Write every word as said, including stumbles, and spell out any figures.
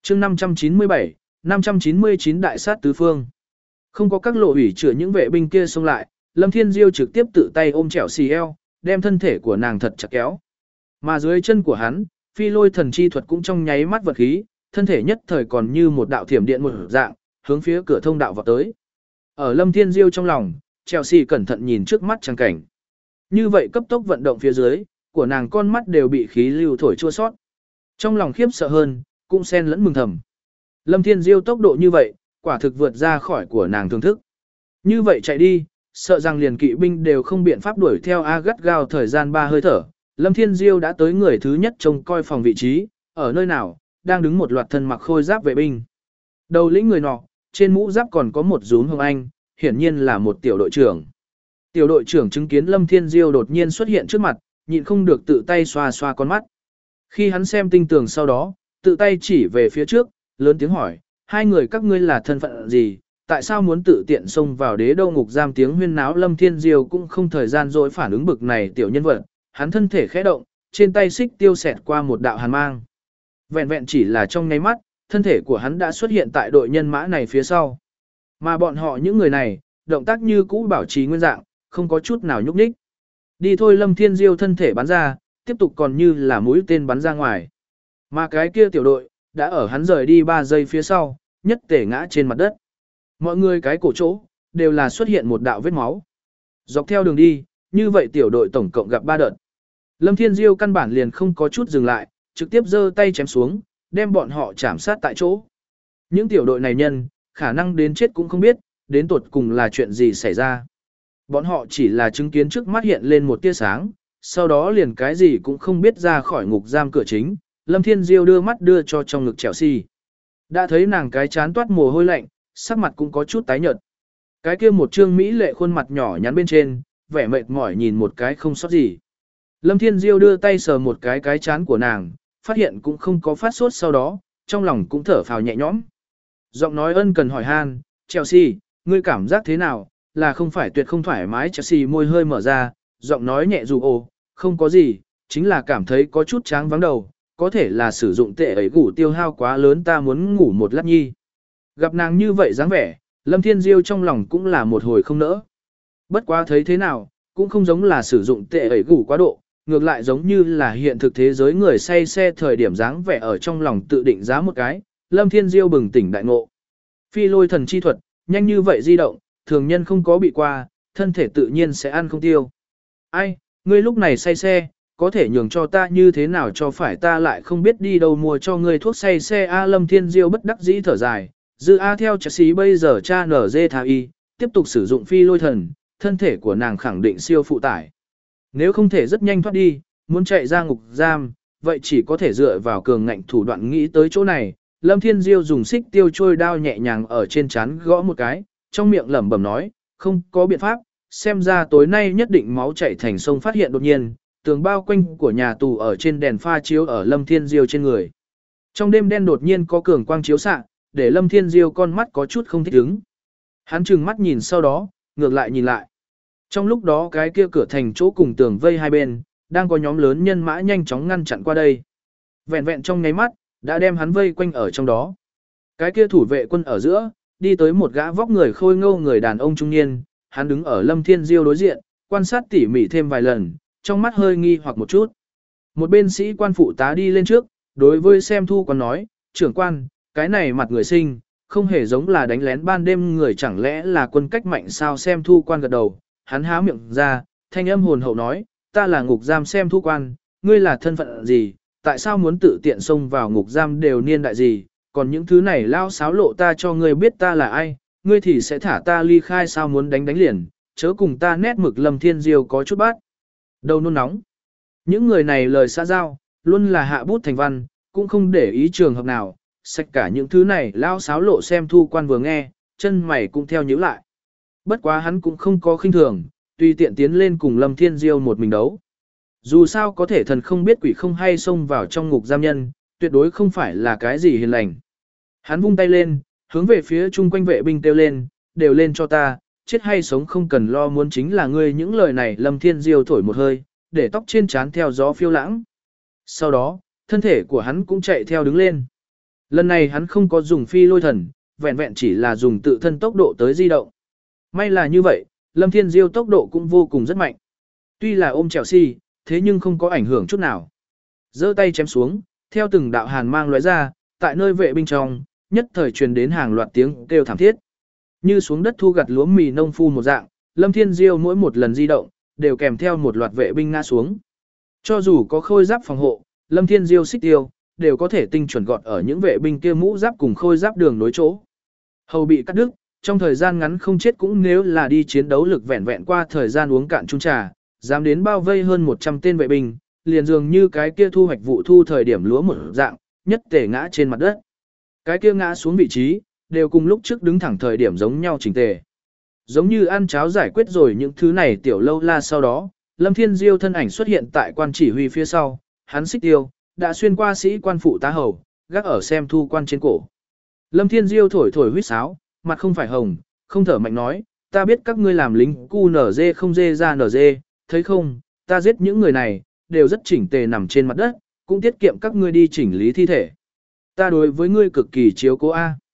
chương năm trăm chín mươi bảy, năm trăm chín mươi chín đại sát tứ phương. Không có các lộ ủy chữa những vệ binh kia xông lại, Lâm Thiên Diêu trực tiếp tự tay ôm chẻo xì eo, đem thân thể của nàng thật chặt kéo. Mà dưới chân của hắn, phi lôi thần chi thuật cũng trong nháy mắt vật khí, thân thể nhất thời còn như một đạo thiểm điện một dạng, hướng phía cửa thông đạo vào tới. Ở Lâm Thiên Diêu trong lòng, Chelsea cẩn thận nhìn trước mắt trang cảnh. Như vậy cấp tốc vận động phía dưới, của nàng con mắt đều bị khí lưu thổi chua sót. Trong lòng khiếp sợ hơn, cũng xen lẫn mừng thầm. Lâm Thiên Diêu tốc độ như vậy, quả thực vượt ra khỏi của nàng thưởng thức. Như vậy chạy đi, sợ rằng liền kỵ binh đều không biện pháp đuổi theo A gắt gao thời gian ba hơi thở. Lâm Thiên Diêu đã tới người thứ nhất trông coi phòng vị trí, ở nơi nào, đang đứng một loạt thân mặc khôi giáp vệ binh. Đầu lĩnh người nọ, trên mũ giáp còn có một rúm hồng anh, hiển nhiên là một tiểu đội trưởng. Tiểu đội trưởng chứng kiến Lâm Thiên Diêu đột nhiên xuất hiện trước mặt, nhịn không được tự tay xoa xoa con mắt. Khi hắn xem tinh tường sau đó, tự tay chỉ về phía trước, lớn tiếng hỏi, hai người các ngươi là thân phận gì, tại sao muốn tự tiện xông vào đế đô ngục giam? Tiếng huyên náo Lâm Thiên Diêu cũng không thời gian dỗi phản ứng bực này tiểu nhân vật, hắn thân thể khẽ động, trên tay xích tiêu xẹt qua một đạo hàn mang. Vẹn vẹn chỉ là trong nháy mắt, thân thể của hắn đã xuất hiện tại đội nhân mã này phía sau. Mà bọn họ những người này, động tác như cũ bảo trì nguyên dạng, không có chút nào nhúc nhích. Đi thôi. Lâm Thiên Diêu thân thể bắn ra, tiếp tục còn như là mũi tên bắn ra ngoài. Mà cái kia tiểu đội, đã ở hắn rời đi ba giây phía sau, nhất tể ngã trên mặt đất. Mọi người cái cổ chỗ, đều là xuất hiện một đạo vết máu. Dọc theo đường đi, như vậy tiểu đội tổng cộng gặp ba đợt. Lâm Thiên Diêu căn bản liền không có chút dừng lại, trực tiếp giơ tay chém xuống, đem bọn họ chạm sát tại chỗ. Những tiểu đội này nhân, khả năng đến chết cũng không biết, đến tuột cùng là chuyện gì xảy ra. Bọn họ chỉ là chứng kiến trước mắt hiện lên một tia sáng, sau đó liền cái gì cũng không biết ra khỏi ngục giam cửa chính. Lâm Thiên Diêu đưa mắt đưa cho trong ngực Chelsea. Đã thấy nàng cái chán toát mồ hôi lạnh, sắc mặt cũng có chút tái nhợt. Cái kia một trương mỹ lệ khuôn mặt nhỏ nhắn bên trên, vẻ mệt mỏi nhìn một cái không sót gì. Lâm Thiên Diêu đưa tay sờ một cái cái chán của nàng, phát hiện cũng không có phát sốt, sau đó, trong lòng cũng thở phào nhẹ nhõm. Giọng nói ân cần hỏi han, Chelsea, ngươi cảm giác thế nào, là không phải tuyệt không thoải mái? Chelsea môi hơi mở ra, giọng nói nhẹ dù ồ, không có gì, chính là cảm thấy có chút cháng vắng đầu, có thể là sử dụng tệ ấy ngủ tiêu hao quá lớn, ta muốn ngủ một lát nhi. Gặp nàng như vậy dáng vẻ, Lâm Thiên Diêu trong lòng cũng là một hồi không nỡ. Bất quá thấy thế nào, cũng không giống là sử dụng tệ ấy ngủ quá độ, ngược lại giống như là hiện thực thế giới người say xe thời điểm dáng vẻ ở trong lòng tự định giá một cái. Lâm Thiên Diêu bừng tỉnh đại ngộ. Phi lôi thần chi thuật, nhanh như vậy di động, thường nhân không có bị qua, thân thể tự nhiên sẽ ăn không tiêu. Ai, ngươi lúc này say xe, có thể nhường cho ta như thế nào cho phải, ta lại không biết đi đâu mua cho ngươi thuốc say xe. A Lâm Thiên Diêu bất đắc dĩ thở dài, dư A theo Chelsea bây giờ cha nở dê thà y, tiếp tục sử dụng phi lôi thần, thân thể của nàng khẳng định siêu phụ tải. Nếu không thể rất nhanh thoát đi, muốn chạy ra ngục giam, vậy chỉ có thể dựa vào cường ngạnh thủ đoạn. Nghĩ tới chỗ này, Lâm Thiên Diêu dùng xích tiêu trôi đao nhẹ nhàng ở trên trán gõ một cái, trong miệng lẩm bẩm nói, không có biện pháp, xem ra tối nay nhất định máu chảy thành sông. Phát hiện đột nhiên, tường bao quanh của nhà tù ở trên đèn pha chiếu ở Lâm Thiên Diêu trên người. Trong đêm đen đột nhiên có cường quang chiếu xạ, để Lâm Thiên Diêu con mắt có chút không thích ứng. Hắn trừng mắt nhìn, sau đó, ngược lại nhìn lại. Trong lúc đó cái kia cửa thành chỗ cùng tường vây hai bên, đang có nhóm lớn nhân mã nhanh chóng ngăn chặn qua đây. Vẹn vẹn trong nháy mắt, đã đem hắn vây quanh ở trong đó. Cái kia thủ vệ quân ở giữa, đi tới một gã vóc người khôi ngô người đàn ông trung niên, hắn đứng ở Lâm Thiên Diêu đối diện, quan sát tỉ mỉ thêm vài lần, trong mắt hơi nghi hoặc một chút. Một bên sĩ quan phụ tá đi lên trước, đối với xem thu quan nói, trưởng quan, cái này mặt người sinh, không hề giống là đánh lén ban đêm người, chẳng lẽ là quân cách mạnh sao? Xem thu quan gật đầu, hắn há miệng ra, thanh âm hồn hậu nói, ta là ngục giam xem thu quan, ngươi là thân phận gì, tại sao muốn tự tiện xông vào ngục giam, đều niên đại gì, còn những thứ này lao xáo lộ ta cho ngươi biết ta là ai, ngươi thì sẽ thả ta ly khai sao? Muốn đánh đánh liền, chớ cùng ta nét mực. Lâm Thiên Diêu có chút bát đầu nôn nóng. Những người này lời xã giao, luôn là hạ bút thành văn, cũng không để ý trường hợp nào, sạch cả những thứ này lao xáo lộ. Xem thu quan vừa nghe, chân mày cũng theo nhíu lại. Bất quá hắn cũng không có khinh thường, tùy tiện tiến lên cùng Lâm Thiên Diêu một mình đấu. Dù sao có thể thần không biết quỷ không hay xông vào trong ngục giam nhân, tuyệt đối không phải là cái gì hiền lành. Hắn vung tay lên, hướng về phía chung quanh vệ binh kêu lên, đều lên cho ta, chết hay sống không cần lo, muốn chính là ngươi. Những lời này Lâm Thiên Diêu thổi một hơi, để tóc trên trán theo gió phiêu lãng. Sau đó, thân thể của hắn cũng chạy theo đứng lên. Lần này hắn không có dùng phi lôi thần, vẹn vẹn chỉ là dùng tự thân tốc độ tới di động. May là như vậy, Lâm Thiên Diêu tốc độ cũng vô cùng rất mạnh. Tuy là ôm Chelsea, thế nhưng không có ảnh hưởng chút nào. Giơ tay chém xuống, theo từng đạo hàn mang lóe ra, tại nơi vệ binh trong, nhất thời truyền đến hàng loạt tiếng kêu thảm thiết. Như xuống đất thu gặt lúa mì nông phu một dạng, Lâm Thiên Diêu mỗi một lần di động, đều kèm theo một loạt vệ binh ngã xuống. Cho dù có khôi giáp phòng hộ, Lâm Thiên Diêu xích tiêu, đều có thể tinh chuẩn gọt ở những vệ binh kia mũ giáp cùng khôi giáp đường nối chỗ. Hầu bị cắt đứt, trong thời gian ngắn không chết cũng nếu là đi chiến đấu lực vẹn vẹn qua thời gian uống cạn chung trà, dám đến bao vây hơn một trăm tên vệ binh, liền dường như cái kia thu hoạch vụ thu thời điểm lúa một dạng, nhất tề ngã trên mặt đất. Cái kia ngã xuống vị trí, đều cùng lúc trước đứng thẳng thời điểm giống nhau chỉnh tề. Giống như ăn cháo giải quyết rồi những thứ này tiểu lâu la sau đó, Lâm Thiên Diêu thân ảnh xuất hiện tại quan chỉ huy phía sau, hắn xích tiêu, đã xuyên qua sĩ quan phụ tá hầu, gác ở xem thu quan trên cổ. Lâm Thiên Diêu thổi thổi huýt sáo, mặt không phải hồng, không thở mạnh nói, ta biết các ngươi làm lính cu nở dê không dê ra nở dê, thấy không, ta giết những người này, đều rất chỉnh tề nằm trên mặt đất, cũng tiết kiệm các ngươi đi chỉnh lý thi thể. Ta đối với ngươi cực kỳ chiếu cố A.